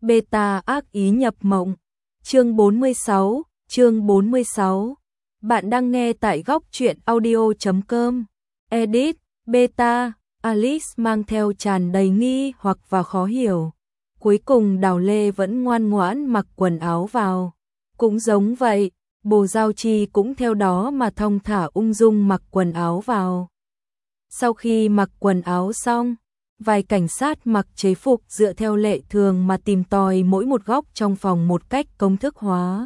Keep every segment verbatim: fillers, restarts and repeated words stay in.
Beta ác ý nhập mộng. Chương bốn mươi sáu, chương bốn mươi sáu. Bạn đang nghe tại góc truyện audio chấm com. Edit, Beta, Alice mang theo tràn đầy nghi hoặc và khó hiểu. Cuối cùng Đào Lê vẫn ngoan ngoãn mặc quần áo vào. Cũng giống vậy, Bồ Giao Chi cũng theo đó mà thong thả ung dung mặc quần áo vào. Sau khi mặc quần áo xong, vài cảnh sát mặc chế phục dựa theo lệ thường mà tìm tòi mỗi một góc trong phòng một cách công thức hóa.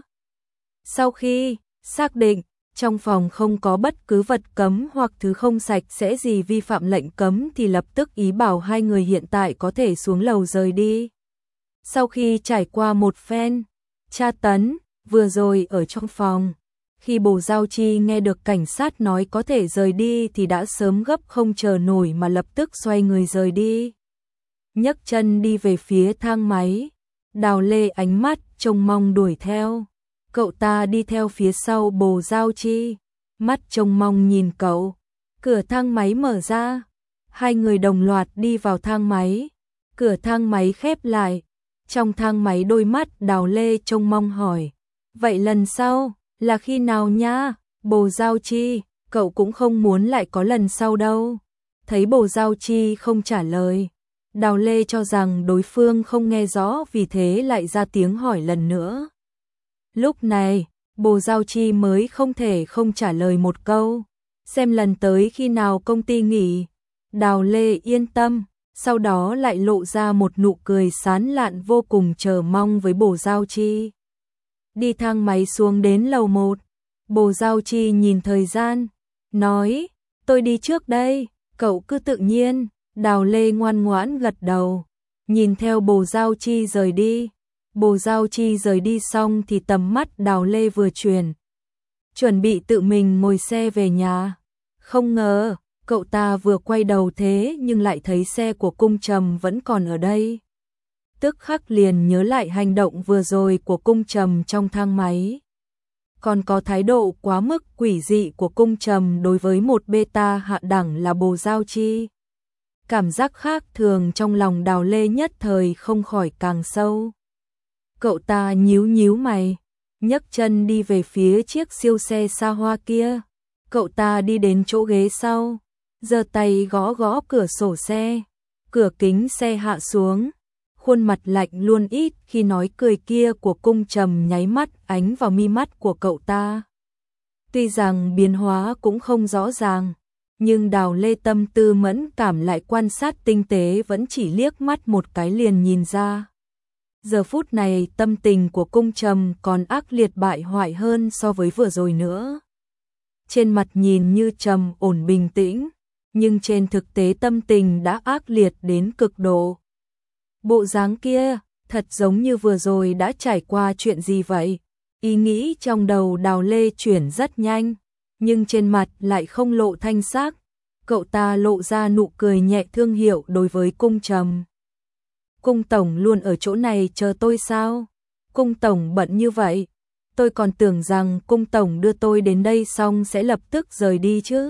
Sau khi xác định trong phòng không có bất cứ vật cấm hoặc thứ không sạch sẽ gì vi phạm lệnh cấm thì lập tức ý bảo hai người hiện tại có thể xuống lầu rời đi. Sau khi trải qua một phen tra tấn vừa rồi ở trong phòng, khi Bồ Giao Chi nghe được cảnh sát nói có thể rời đi thì đã sớm gấp không chờ nổi mà lập tức xoay người rời đi. Nhấc chân đi về phía thang máy, Đào Lê ánh mắt trông mong đuổi theo. Cậu ta đi theo phía sau Bồ Giao Chi, mắt trông mong nhìn cậu. Cửa thang máy mở ra, hai người đồng loạt đi vào thang máy. Cửa thang máy khép lại, trong thang máy đôi mắt Đào Lê trông mong hỏi: "Vậy lần sau là khi nào nha?" Bồ Giao Chi: "Cậu cũng không muốn lại có lần sau đâu." Thấy Bồ Giao Chi không trả lời, Đào Lê cho rằng đối phương không nghe rõ, vì thế lại ra tiếng hỏi lần nữa. Lúc này, Bồ Giao Chi mới không thể không trả lời một câu: "Xem lần tới khi nào công ty nghỉ." Đào Lê yên tâm, sau đó lại lộ ra một nụ cười sán lạn vô cùng chờ mong với Bồ Giao Chi. Đi thang máy xuống đến lầu một, Bồ Giao Chi nhìn thời gian, nói: "Tôi đi trước đây, cậu cứ tự nhiên." Đào Lê ngoan ngoãn gật đầu, nhìn theo Bồ Giao Chi rời đi. Bồ Giao Chi rời đi xong thì tầm mắt Đào Lê vừa chuyển, chuẩn bị tự mình ngồi xe về nhà. Không ngờ, cậu ta vừa quay đầu thế nhưng lại thấy xe của Cung Trầm vẫn còn ở đây. Tức khắc liền nhớ lại hành động vừa rồi của Cung Trầm trong thang máy. Còn có thái độ quá mức quỷ dị của Cung Trầm đối với một beta hạ đẳng là Bồ Giao Chi. Cảm giác khác thường trong lòng Đào Lê nhất thời không khỏi càng sâu. Cậu ta nhíu nhíu mày, nhấc chân đi về phía chiếc siêu xe xa hoa kia. Cậu ta đi đến chỗ ghế sau, giơ tay gõ gõ cửa sổ xe. Cửa kính xe hạ xuống, khuôn mặt lạnh luôn ít khi nói cười kia của Cung Trầm nháy mắt ánh vào mi mắt của cậu ta. Tuy rằng biến hóa cũng không rõ ràng, nhưng Đào Lê tâm tư mẫn cảm lại quan sát tinh tế, vẫn chỉ liếc mắt một cái liền nhìn ra. Giờ phút này tâm tình của Cung Trầm còn ác liệt bại hoại hơn so với vừa rồi nữa. Trên mặt nhìn như trầm ổn bình tĩnh, nhưng trên thực tế tâm tình đã ác liệt đến cực độ. Bộ dáng kia, thật giống như vừa rồi đã trải qua chuyện gì vậy. Ý nghĩ trong đầu Đào Lê chuyển rất nhanh, nhưng trên mặt lại không lộ thanh sắc. Cậu ta lộ ra nụ cười nhẹ thương hiệu đối với Cung Trầm. "Cung tổng luôn ở chỗ này chờ tôi sao? Cung tổng bận như vậy, tôi còn tưởng rằng Cung tổng đưa tôi đến đây xong sẽ lập tức rời đi chứ."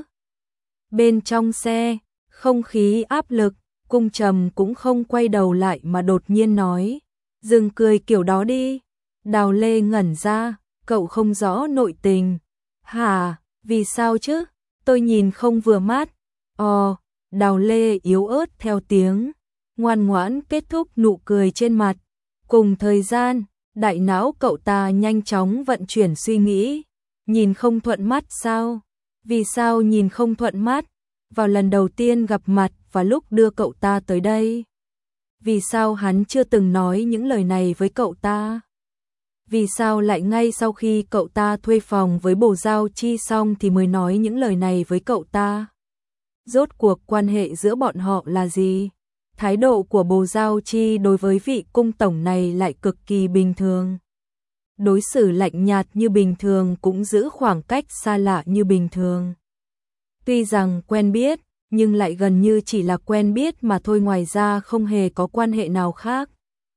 Bên trong xe, không khí áp lực, Cung Trầm cũng không quay đầu lại mà đột nhiên nói: "Dừng cười kiểu đó đi." Đào Lê ngẩn ra, cậu không rõ nội tình. "Hả, vì sao chứ? Tôi nhìn không vừa mắt." Ồ, Đào Lê yếu ớt theo tiếng, ngoan ngoãn kết thúc nụ cười trên mặt. Cùng thời gian, đại não cậu ta nhanh chóng vận chuyển suy nghĩ. Nhìn không thuận mắt sao? Vì sao nhìn không thuận mắt? Vào lần đầu tiên gặp mặt và lúc đưa cậu ta tới đây, vì sao hắn chưa từng nói những lời này với cậu ta? Vì sao lại ngay sau khi cậu ta thuê phòng với Bồ Giao Chi xong thì mới nói những lời này với cậu ta? Rốt cuộc quan hệ giữa bọn họ là gì? Thái độ của Bồ Giao Chi đối với vị cung tổng này lại cực kỳ bình thường. Đối xử lạnh nhạt như bình thường, cũng giữ khoảng cách xa lạ như bình thường. Tuy rằng quen biết, nhưng lại gần như chỉ là quen biết mà thôi, ngoài ra không hề có quan hệ nào khác.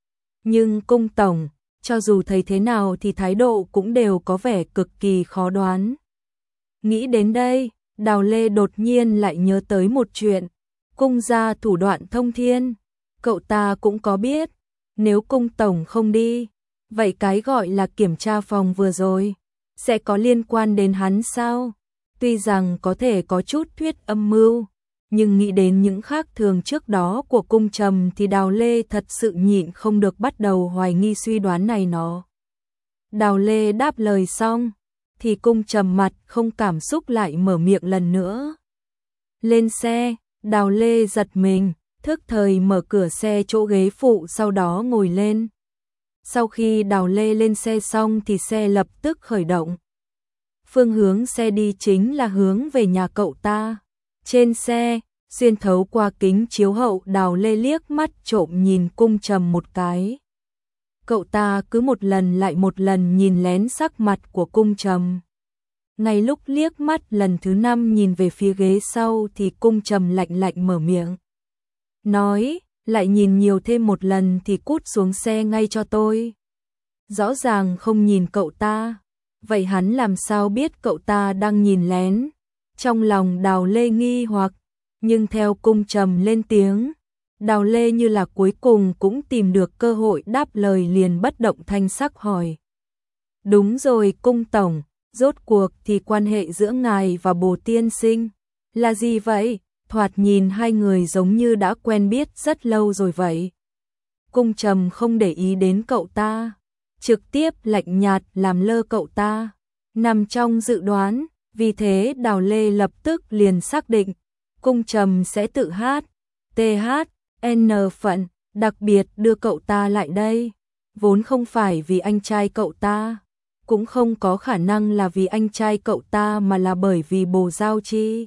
Nhưng Cung tổng, cho dù thấy thế nào thì thái độ cũng đều có vẻ cực kỳ khó đoán. Nghĩ đến đây, Đào Lê đột nhiên lại nhớ tới một chuyện. Cung gia thủ đoạn thông thiên, cậu ta cũng có biết. Nếu cung tổng không đi, vậy cái gọi là kiểm tra phòng vừa rồi, sẽ có liên quan đến hắn sao? Tuy rằng có thể có chút thuyết âm mưu, nhưng nghĩ đến những khác thường trước đó của cung trầm thì Đào Lê thật sự nhịn không được bắt đầu hoài nghi suy đoán này nó. Đào Lê đáp lời xong, thì cung trầm mặt không cảm xúc lại mở miệng lần nữa. Lên xe, Đào Lê giật mình, thức thời mở cửa xe chỗ ghế phụ sau đó ngồi lên. Sau khi Đào Lê lên xe xong thì xe lập tức khởi động. Phương hướng xe đi chính là hướng về nhà cậu ta. Trên xe, xuyên thấu qua kính chiếu hậu Đào Lê liếc mắt trộm nhìn cung trầm một cái. Cậu ta cứ một lần lại một lần nhìn lén sắc mặt của cung trầm. Ngay lúc liếc mắt lần thứ năm nhìn về phía ghế sau thì cung trầm lạnh lạnh mở miệng. Nói, lại nhìn nhiều thêm một lần thì cút xuống xe ngay cho tôi. Rõ ràng không nhìn cậu ta. Vậy hắn làm sao biết cậu ta đang nhìn lén? Trong lòng Đào Lê nghi hoặc, nhưng theo cung trầm lên tiếng, Đào Lê như là cuối cùng cũng tìm được cơ hội đáp lời liền bất động thanh sắc hỏi. Đúng rồi cung tổng, rốt cuộc thì quan hệ giữa ngài và Bồ tiên sinh là gì vậy? Thoạt nhìn hai người giống như đã quen biết rất lâu rồi vậy. Cung trầm không để ý đến cậu ta, trực tiếp lạnh nhạt làm lơ cậu ta. Nằm trong dự đoán, vì thế Đào Lê lập tức liền xác định, cung trầm sẽ tự hát, tê hát, en phận, đặc biệt đưa cậu ta lại đây. Vốn không phải vì anh trai cậu ta, cũng không có khả năng là vì anh trai cậu ta mà là bởi vì Bồ Giao Chi.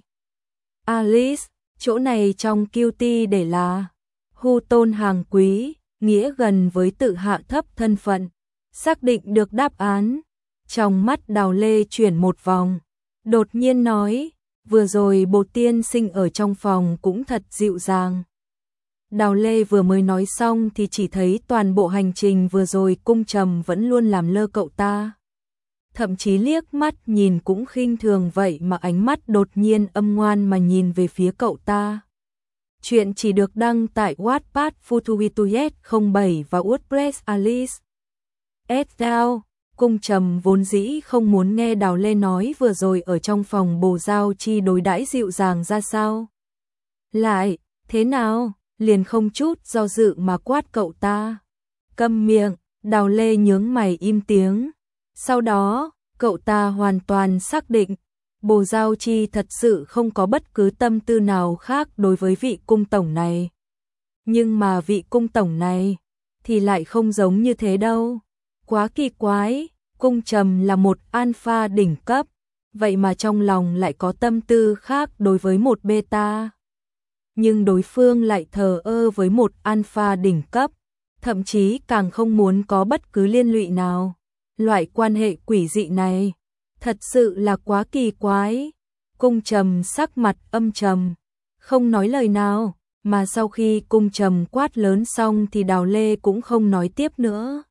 Alice, chỗ này trong kiu ti để là hu tôn hàng quý, nghĩa gần với tự hạ thấp thân phận. Xác định được đáp án, trong mắt Đào Lê chuyển một vòng, đột nhiên nói, vừa rồi Bồ tiên sinh ở trong phòng cũng thật dịu dàng. Đào Lê vừa mới nói xong thì chỉ thấy toàn bộ hành trình vừa rồi cung trầm vẫn luôn làm lơ cậu ta. Thậm chí liếc mắt nhìn cũng khinh thường vậy mà ánh mắt đột nhiên âm ngoan mà nhìn về phía cậu ta. Chuyện chỉ được đăng tại Wattpad Futuituet không bảy và WordPress Alice. Estelle, cung trầm vốn dĩ không muốn nghe Đào Lê nói vừa rồi ở trong phòng Bồ Giao Chi đối đãi dịu dàng ra sao. Lại, thế nào, liền không chút do dự mà quát cậu ta. Câm miệng, Đào Lê nhướng mày im tiếng. Sau đó, cậu ta hoàn toàn xác định, Bồ Giao Chi thật sự không có bất cứ tâm tư nào khác đối với vị cung tổng này. Nhưng mà vị cung tổng này, thì lại không giống như thế đâu. Quá kỳ quái, cung trầm là một alpha đỉnh cấp, vậy mà trong lòng lại có tâm tư khác đối với một beta. Nhưng đối phương lại thờ ơ với một alpha đỉnh cấp, thậm chí càng không muốn có bất cứ liên lụy nào. Loại quan hệ quỷ dị này, thật sự là quá kỳ quái. Cung trầm sắc mặt âm trầm, không nói lời nào, mà sau khi cung trầm quát lớn xong thì Đào Lê cũng không nói tiếp nữa.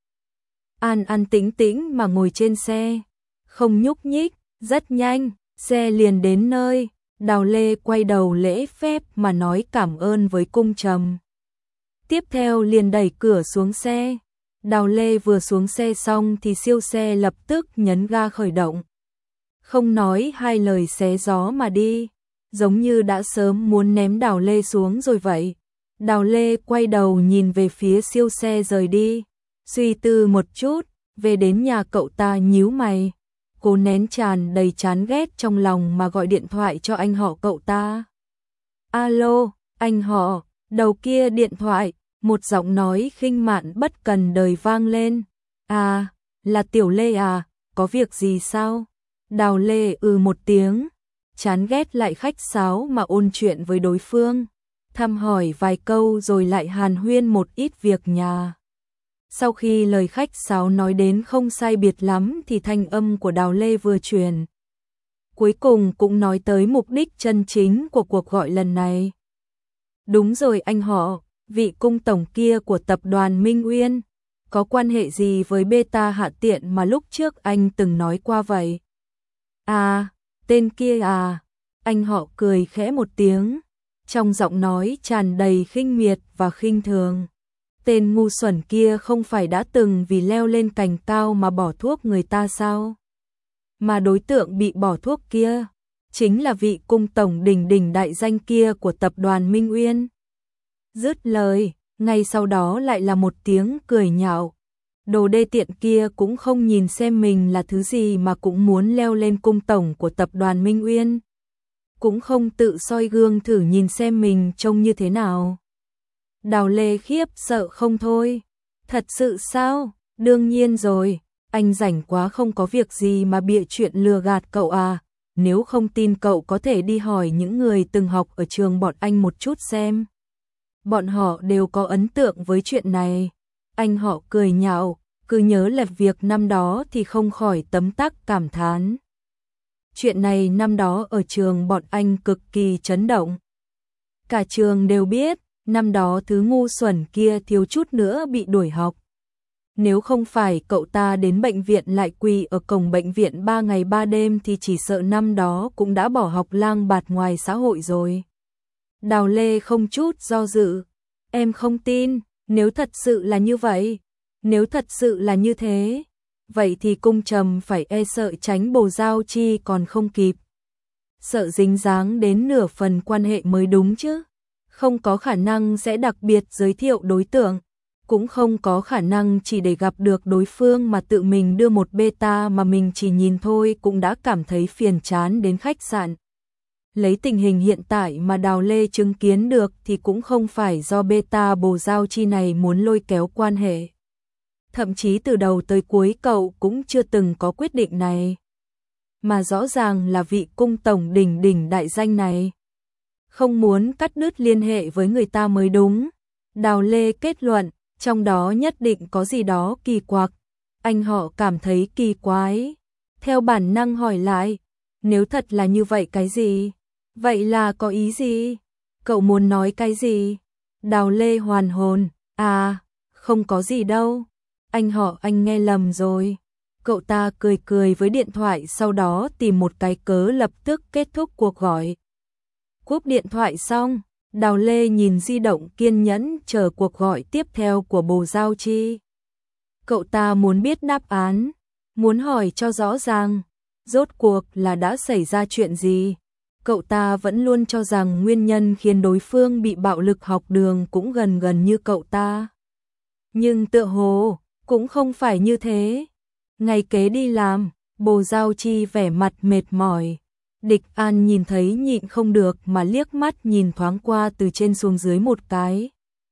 An an tĩnh tĩnh mà ngồi trên xe, không nhúc nhích, rất nhanh, xe liền đến nơi. Đào Lê quay đầu lễ phép mà nói cảm ơn với cung trầm. Tiếp theo liền đẩy cửa xuống xe. Đào Lê vừa xuống xe xong thì siêu xe lập tức nhấn ga khởi động. Không nói hai lời xé gió mà đi, giống như đã sớm muốn ném Đào Lê xuống rồi vậy. Đào Lê quay đầu nhìn về phía siêu xe rời đi, suy tư một chút, về đến nhà cậu ta nhíu mày, cố nén tràn đầy chán ghét trong lòng mà gọi điện thoại cho anh họ cậu ta. Alo, anh họ, đầu kia điện thoại, một giọng nói khinh mạn bất cần đời vang lên. À, là Tiểu Lê à, có việc gì sao? Đào Lê ừ một tiếng, chán ghét lại khách sáo mà ôn chuyện với đối phương, thăm hỏi vài câu rồi lại hàn huyên một ít việc nhà. Sau khi lời khách sáo nói đến không sai biệt lắm thì thanh âm của Đào Lê vừa truyền. Cuối cùng cũng nói tới mục đích chân chính của cuộc gọi lần này. Đúng rồi anh họ, vị cung tổng kia của tập đoàn Minh Uyên, có quan hệ gì với beta hạ tiện mà lúc trước anh từng nói qua vậy? À, tên kia à, anh họ cười khẽ một tiếng, trong giọng nói tràn đầy khinh miệt và khinh thường. Tên ngu xuẩn kia không phải đã từng vì leo lên cành cao mà bỏ thuốc người ta sao? Mà đối tượng bị bỏ thuốc kia chính là vị cung tổng đỉnh đỉnh đại danh kia của tập đoàn Minh Uyên. Dứt lời, ngay sau đó lại là một tiếng cười nhạo. Đồ đê tiện kia cũng không nhìn xem mình là thứ gì mà cũng muốn leo lên cung tổng của tập đoàn Minh Uyên. Cũng không tự soi gương thử nhìn xem mình trông như thế nào. Đào Lê khiếp sợ không thôi. Thật sự sao? Đương nhiên rồi, anh rảnh quá không có việc gì mà bịa chuyện lừa gạt cậu à. Nếu không tin cậu có thể đi hỏi những người từng học ở trường bọn anh một chút xem. Bọn họ đều có ấn tượng với chuyện này. Anh họ cười nhạo, cứ nhớ lại việc năm đó thì không khỏi tấm tắc cảm thán. Chuyện này năm đó ở trường bọn anh cực kỳ chấn động. Cả trường đều biết, năm đó thứ ngu xuẩn kia thiếu chút nữa bị đuổi học. Nếu không phải cậu ta đến bệnh viện lại quỳ ở cổng bệnh viện ba ngày ba đêm thì chỉ sợ năm đó cũng đã bỏ học lang bạt ngoài xã hội rồi. Đào Lê không chút do dự. Em không tin, nếu thật sự là như vậy, nếu thật sự là như thế, vậy thì cung trầm phải e sợ tránh bồ giao chi còn không kịp. Sợ dính dáng đến nửa phần quan hệ mới đúng chứ. Không có khả năng sẽ đặc biệt giới thiệu đối tượng, cũng không có khả năng chỉ để gặp được đối phương mà tự mình đưa một beta mà mình chỉ nhìn thôi cũng đã cảm thấy phiền chán đến khách sạn. Lấy tình hình hiện tại mà Đào Lê chứng kiến được thì cũng không phải do beta bồ giao chi này muốn lôi kéo quan hệ. Thậm chí từ đầu tới cuối cậu cũng chưa từng có quyết định này. Mà rõ ràng là vị cung tổng đỉnh đỉnh đại danh này không muốn cắt đứt liên hệ với người ta mới đúng. Đào Lê kết luận, trong đó nhất định có gì đó kỳ quặc. Anh họ cảm thấy kỳ quái. Theo bản năng hỏi lại, nếu thật là như vậy cái gì? Vậy là có ý gì? Cậu muốn nói cái gì? Đào Lê hoàn hồn, à, không có gì đâu. Anh họ anh nghe lầm rồi. Cậu ta cười cười với điện thoại sau đó tìm một cái cớ lập tức kết thúc cuộc gọi. Cúp điện thoại xong, Đào Lê nhìn di động kiên nhẫn chờ cuộc gọi tiếp theo của bồ giao chi. Cậu ta muốn biết đáp án, muốn hỏi cho rõ ràng, rốt cuộc là đã xảy ra chuyện gì. Cậu ta vẫn luôn cho rằng nguyên nhân khiến đối phương bị bạo lực học đường cũng gần gần như cậu ta. Nhưng tựa hồ, cũng không phải như thế. Ngày kế đi làm, bồ giao chi vẻ mặt mệt mỏi. Địch An nhìn thấy nhịn không được mà liếc mắt nhìn thoáng qua từ trên xuống dưới một cái.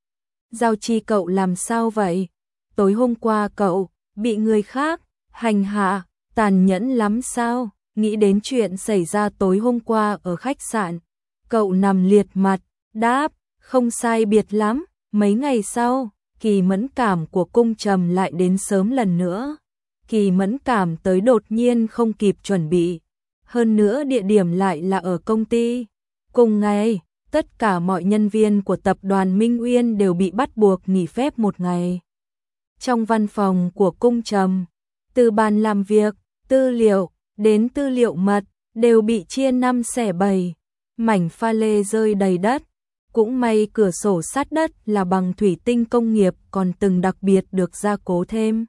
Giao chi cậu làm sao vậy? Tối hôm qua cậu bị người khác hành hạ, tàn nhẫn lắm sao? Nghĩ đến chuyện xảy ra tối hôm qua ở khách sạn, cậu nằm liệt mặt, đáp, không sai biệt lắm. Mấy ngày sau, kỳ mẫn cảm của cung trầm lại đến sớm lần nữa. Kỳ mẫn cảm tới đột nhiên không kịp chuẩn bị. Hơn nữa địa điểm lại là ở công ty. Cùng ngày, tất cả mọi nhân viên của tập đoàn Minh Uyên đều bị bắt buộc nghỉ phép một ngày. Trong văn phòng của cung trầm, từ bàn làm việc, tư liệu, đến tư liệu mật, đều bị chia năm xẻ bảy. Mảnh pha lê rơi đầy đất. Cũng may cửa sổ sát đất là bằng thủy tinh công nghiệp còn từng đặc biệt được gia cố thêm.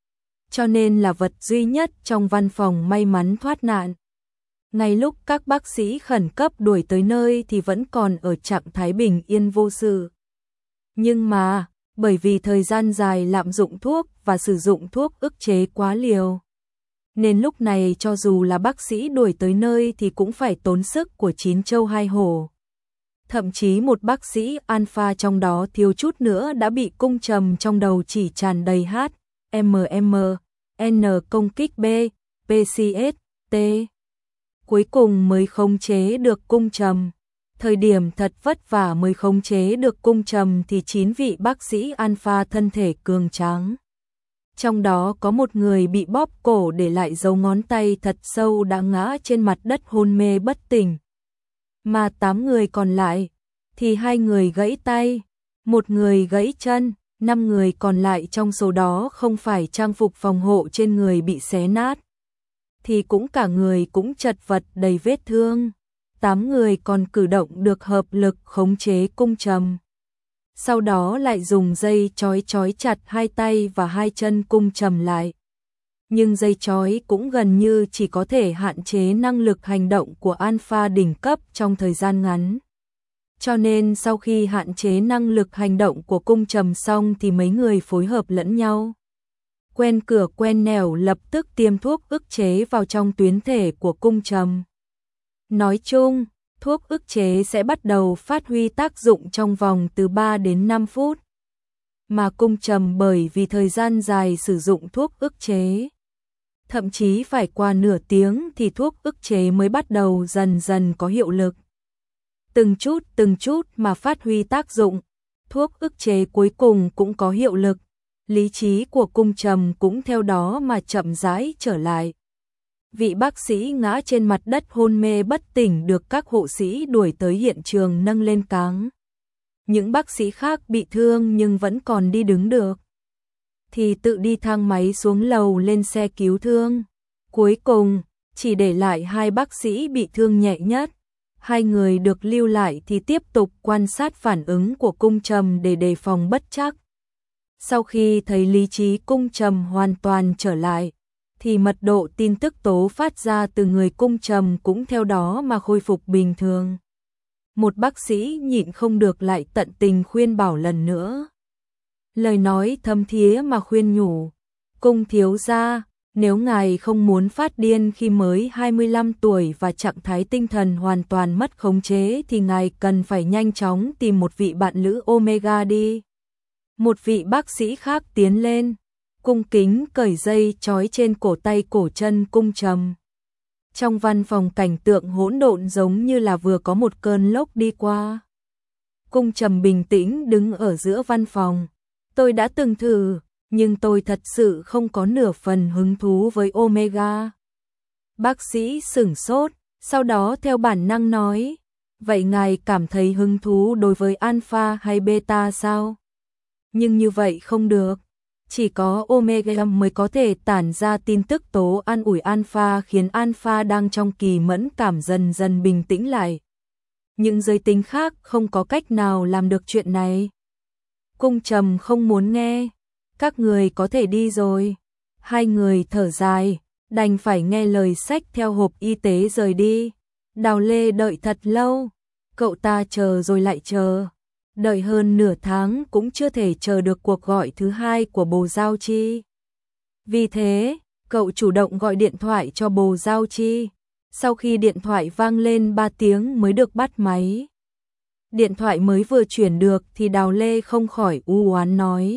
Cho nên là vật duy nhất trong văn phòng may mắn thoát nạn. Ngay lúc các bác sĩ khẩn cấp đuổi tới nơi thì vẫn còn ở trạng thái bình yên vô sự. Nhưng mà, bởi vì thời gian dài lạm dụng thuốc và sử dụng thuốc ức chế quá liều, nên lúc này cho dù là bác sĩ đuổi tới nơi thì cũng phải tốn sức của chín châu hai hổ. Thậm chí một bác sĩ alpha trong đó thiếu chút nữa đã bị cung trầm trong đầu chỉ tràn đầy H, M M, N công kích B, P C S, T. Cuối cùng mới khống chế được cung trầm. Thời điểm thật vất vả mới khống chế được cung trầm thì chín vị bác sĩ alpha thân thể cường tráng. Trong đó có một người bị bóp cổ để lại dấu ngón tay thật sâu đã ngã trên mặt đất hôn mê bất tỉnh. Mà tám người còn lại, thì hai người gãy tay, một người gãy chân, năm người còn lại trong số đó không phải trang phục phòng hộ trên người bị xé nát, thì cũng cả người cũng chật vật đầy vết thương. Tám người còn cử động được hợp lực khống chế cung trầm. sau đó lại dùng dây trói trói chặt hai tay và hai chân Cung Trầm lại. Nhưng dây trói cũng gần như chỉ có thể hạn chế năng lực hành động của Alpha đỉnh cấp trong thời gian ngắn. Cho nên sau khi hạn chế năng lực hành động của Cung Trầm xong thì mấy người phối hợp lẫn nhau. Quen cửa quen nẻo lập tức tiêm thuốc ức chế vào trong tuyến thể của Cung Trầm. Nói chung, thuốc ức chế sẽ bắt đầu phát huy tác dụng trong vòng từ ba đến năm phút. Mà Cung Trầm bởi vì thời gian dài sử dụng thuốc ức chế, thậm chí phải qua nửa tiếng thì thuốc ức chế mới bắt đầu dần dần có hiệu lực. Từng chút từng chút mà phát huy tác dụng, thuốc ức chế cuối cùng cũng có hiệu lực. Lý trí của Cung Trầm cũng theo đó mà chậm rãi trở lại. Vị bác sĩ ngã trên mặt đất hôn mê bất tỉnh được các hộ sĩ đuổi tới hiện trường nâng lên cáng. Những bác sĩ khác bị thương nhưng vẫn còn đi đứng được, thì tự đi thang máy xuống lầu lên xe cứu thương. Cuối cùng, chỉ để lại hai bác sĩ bị thương nhẹ nhất. Hai người được lưu lại thì tiếp tục quan sát phản ứng của Cung Trầm để đề phòng bất trắc. Sau khi thấy lý trí Cung Trầm hoàn toàn trở lại, thì mật độ tin tức tố phát ra từ người Cung Trầm cũng theo đó mà khôi phục bình thường. Một bác sĩ nhịn không được lại tận tình khuyên bảo lần nữa. Lời nói thâm thía mà khuyên nhủ, Cung thiếu gia, nếu ngài không muốn phát điên khi mới hai mươi lăm tuổi và trạng thái tinh thần hoàn toàn mất khống chế thì ngài cần phải nhanh chóng tìm một vị bạn lữ Omega đi. Một vị bác sĩ khác tiến lên, cung kính cởi dây trói trên cổ tay cổ chân Cung Trầm. Trong văn phòng cảnh tượng hỗn độn giống như là vừa có một cơn lốc đi qua. Cung Trầm bình tĩnh đứng ở giữa văn phòng. Tôi đã từng thử, nhưng tôi thật sự không có nửa phần hứng thú với Omega. Bác sĩ sửng sốt, sau đó theo bản năng nói, vậy ngài cảm thấy hứng thú đối với Alpha hay Beta sao? Nhưng như vậy không được, chỉ có Omega mới có thể tản ra tin tức tố an ủi Alpha khiến Alpha đang trong kỳ mẫn cảm dần dần bình tĩnh lại. Những giới tính khác không có cách nào làm được chuyện này. Cung Trầm không muốn nghe, các người có thể đi rồi. Hai người thở dài, đành phải nghe lời xách theo hộp y tế rời đi. Đào Lê đợi thật lâu, cậu ta chờ rồi lại chờ. Đợi hơn nửa tháng cũng chưa thể chờ được cuộc gọi thứ hai của Bồ Giao Chi. Vì thế, cậu chủ động gọi điện thoại cho Bồ Giao Chi. Sau khi điện thoại vang lên ba tiếng mới được bắt máy. Điện thoại mới vừa chuyển được thì Đào Lê không khỏi u oán nói.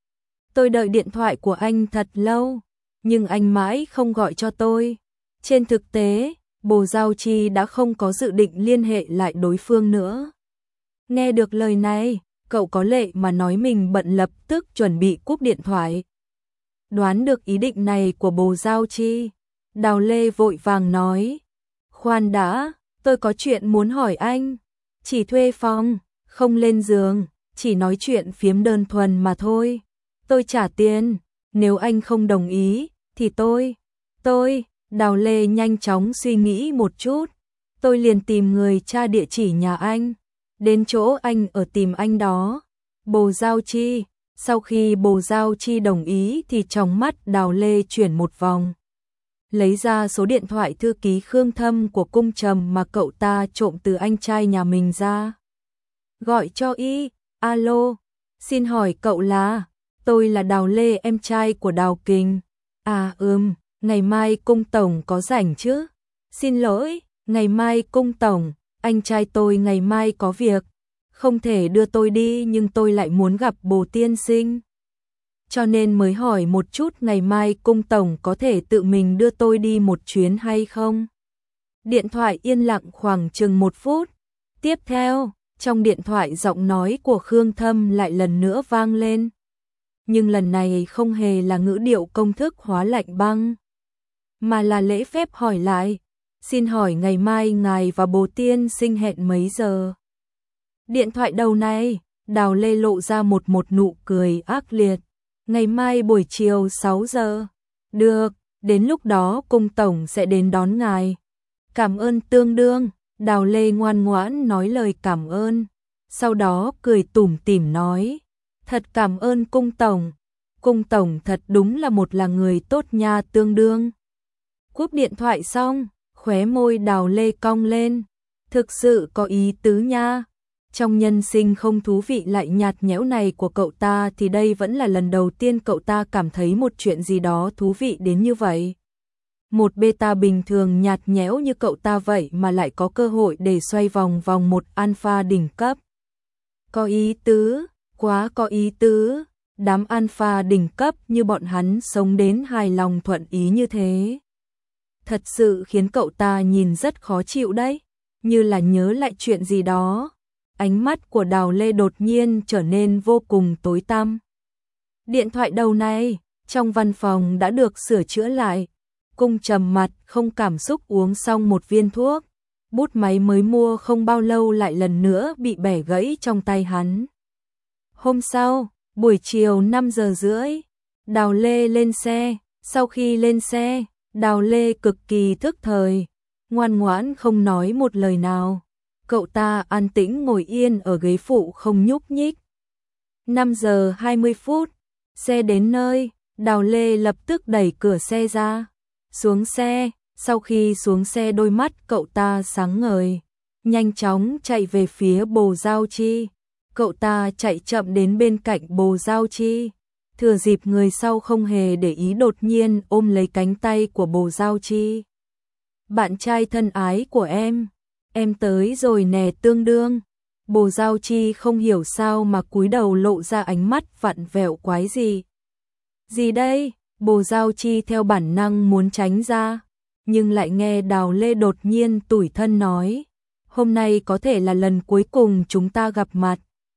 Tôi đợi điện thoại của anh thật lâu, nhưng anh mãi không gọi cho tôi. Trên thực tế, Bồ Giao Chi đã không có dự định liên hệ lại đối phương nữa. Nghe được lời này, cậu có lệ mà nói mình bận lập tức chuẩn bị cúp điện thoại. Đoán được ý định này của Bồ Giao Chi, Đào Lê vội vàng nói. Khoan đã, tôi có chuyện muốn hỏi anh. Chỉ thuê phòng, không lên giường, chỉ nói chuyện phiếm đơn thuần mà thôi. Tôi trả tiền, nếu anh không đồng ý, thì tôi, tôi, Đào Lê nhanh chóng suy nghĩ một chút. Tôi liền tìm người tra địa chỉ nhà anh, đến chỗ anh ở tìm anh đó. Bồ Giao Chi, sau khi Bồ Giao Chi đồng ý thì trong mắt Đào Lê chuyển một vòng. Lấy ra số điện thoại thư ký Khương Thâm của Cung Trầm mà cậu ta trộm từ anh trai nhà mình ra. Gọi cho y, alo, xin hỏi cậu là, tôi là Đào Lê em trai của Đào Kình. À ừm, ngày mai Cung Tổng có rảnh chứ? Xin lỗi, ngày mai Cung Tổng, anh trai tôi ngày mai có việc, không thể đưa tôi đi nhưng tôi lại muốn gặp Bồ tiên sinh. Cho nên mới hỏi một chút ngày mai Cung Tổng có thể tự mình đưa tôi đi một chuyến hay không? Điện thoại yên lặng khoảng chừng một phút. Tiếp theo, trong điện thoại giọng nói của Khương Thâm lại lần nữa vang lên. Nhưng lần này không hề là ngữ điệu công thức hóa lạnh băng, mà là lễ phép hỏi lại. Xin hỏi ngày mai ngài và Bồ tiên sinh hẹn mấy giờ? Điện thoại đầu này, Đào Lê lộ ra một một nụ cười ác liệt. Ngày mai buổi chiều sáu giờ. Được, đến lúc đó Cung Tổng sẽ đến đón ngài. Cảm ơn tương đương. Đào Lê ngoan ngoãn nói lời cảm ơn. sau đó cười tủm tỉm nói, thật cảm ơn cung tổng, cung tổng thật đúng là một là người tốt nha. Tương đương cúp điện thoại xong, khóe môi Đào Lê cong lên, thực sự có ý tứ nha. Trong nhân sinh không thú vị lại nhạt nhẽo này của cậu ta thì đây vẫn là lần đầu tiên cậu ta cảm thấy một chuyện gì đó thú vị đến như vậy. Một beta bình thường nhạt nhẽo như cậu ta vậy mà lại có cơ hội để xoay vòng vòng một alpha đỉnh cấp. Có ý tứ, quá có ý tứ, đám alpha đỉnh cấp như bọn hắn sống đến hài lòng thuận ý như thế. Thật sự khiến cậu ta nhìn rất khó chịu đấy, như là nhớ lại chuyện gì đó. Ánh mắt của Đào Lê đột nhiên trở nên vô cùng tối tăm. Điện thoại đầu này, trong văn phòng đã được sửa chữa lại. Cung trầm mặt không cảm xúc uống xong một viên thuốc. Bút máy mới mua không bao lâu lại lần nữa bị bẻ gãy trong tay hắn. Hôm sau, buổi chiều năm giờ rưỡi, Đào Lê lên xe. Sau khi lên xe, Đào Lê cực kỳ thức thời, ngoan ngoãn không nói một lời nào. Cậu ta an tĩnh ngồi yên ở ghế phụ không nhúc nhích. năm giờ hai mươi phút, xe đến nơi, Đào Lê lập tức đẩy cửa xe ra. Xuống xe, sau khi xuống xe đôi mắt cậu ta sáng ngời, nhanh chóng chạy về phía Bồ Giao Chi. Cậu ta chạy chậm đến bên cạnh Bồ Giao Chi, thừa dịp người sau không hề để ý đột nhiên ôm lấy cánh tay của Bồ Giao Chi. Bạn trai thân ái của em, em tới rồi nè. Tương đương, Bồ Giao Chi không hiểu sao mà cúi đầu lộ ra ánh mắt vặn vẹo quái gì. Gì đây? Bồ Giao Chi theo bản năng muốn tránh ra, nhưng lại nghe Đào Lê đột nhiên tủi thân nói, hôm nay có thể là lần cuối cùng chúng ta gặp mặt.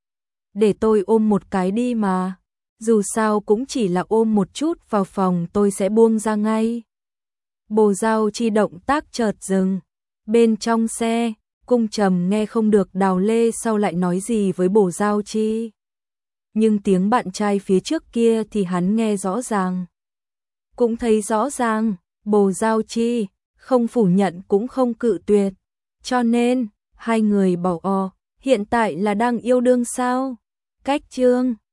Để tôi ôm một cái đi mà, dù sao cũng chỉ là ôm một chút, vào phòng tôi sẽ buông ra ngay. Bồ Giao Chi động tác chợt dừng. Bên trong xe, Cung Trầm nghe không được Đào Lê sau lại nói gì với Bồ Giao Chi. Nhưng tiếng bạn trai phía trước kia thì hắn nghe rõ ràng. Cũng thấy rõ ràng, Bồ Giao Chi không phủ nhận cũng không cự tuyệt. Cho nên, hai người bảo o, hiện tại là đang yêu đương sao? Cách chương